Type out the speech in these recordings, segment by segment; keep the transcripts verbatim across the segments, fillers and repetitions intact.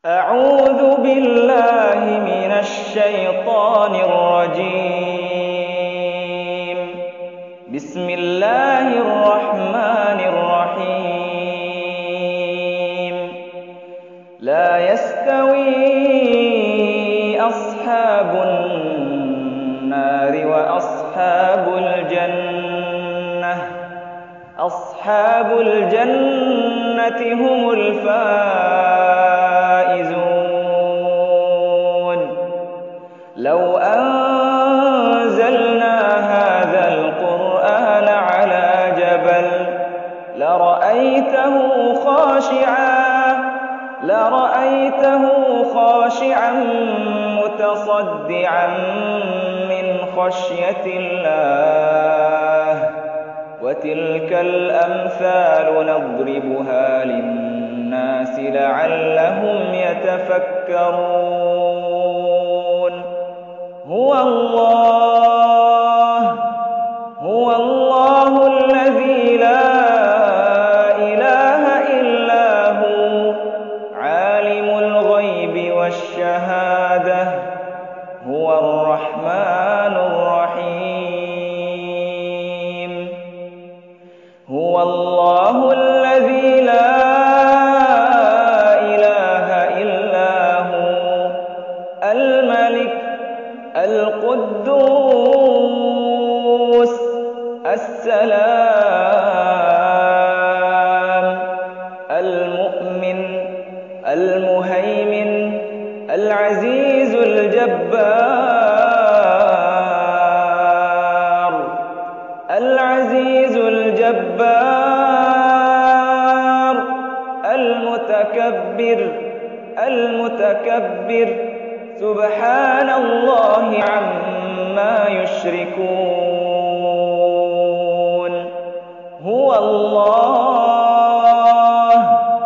أعوذ بالله من الشيطان الرجيم. بسم الله الرحمن الرحيم. لا يستوي أصحاب النار وأصحاب الجنة أصحاب الجنة هم الفائزون. لو أنزلنا هذا القرآن على جبل لرأيته خاشعا لرأيته خاشعا متصدعا من خشية الله. وتلك الأمثال نضربها للناس لعلهم يتفكرون. هو الله هو الله الذي لا إله إلا هو عالم الغيب والشهادة هو الرحمن الرحيم. هو الله الذي لا إله إلا هو الملك القدوس السلام المؤمن المهيمن العزيز الجبار العزيز الجبار المتكبر المتكبر سبحان الله عما يشركون. هو الله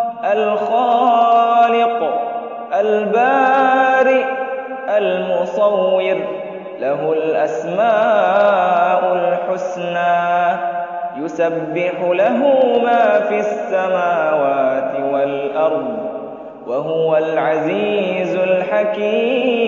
الخالق البارئ المصور له الأسماء الحسنى يسبح له ما في السماوات والأرض وهو العزيز الحكيم.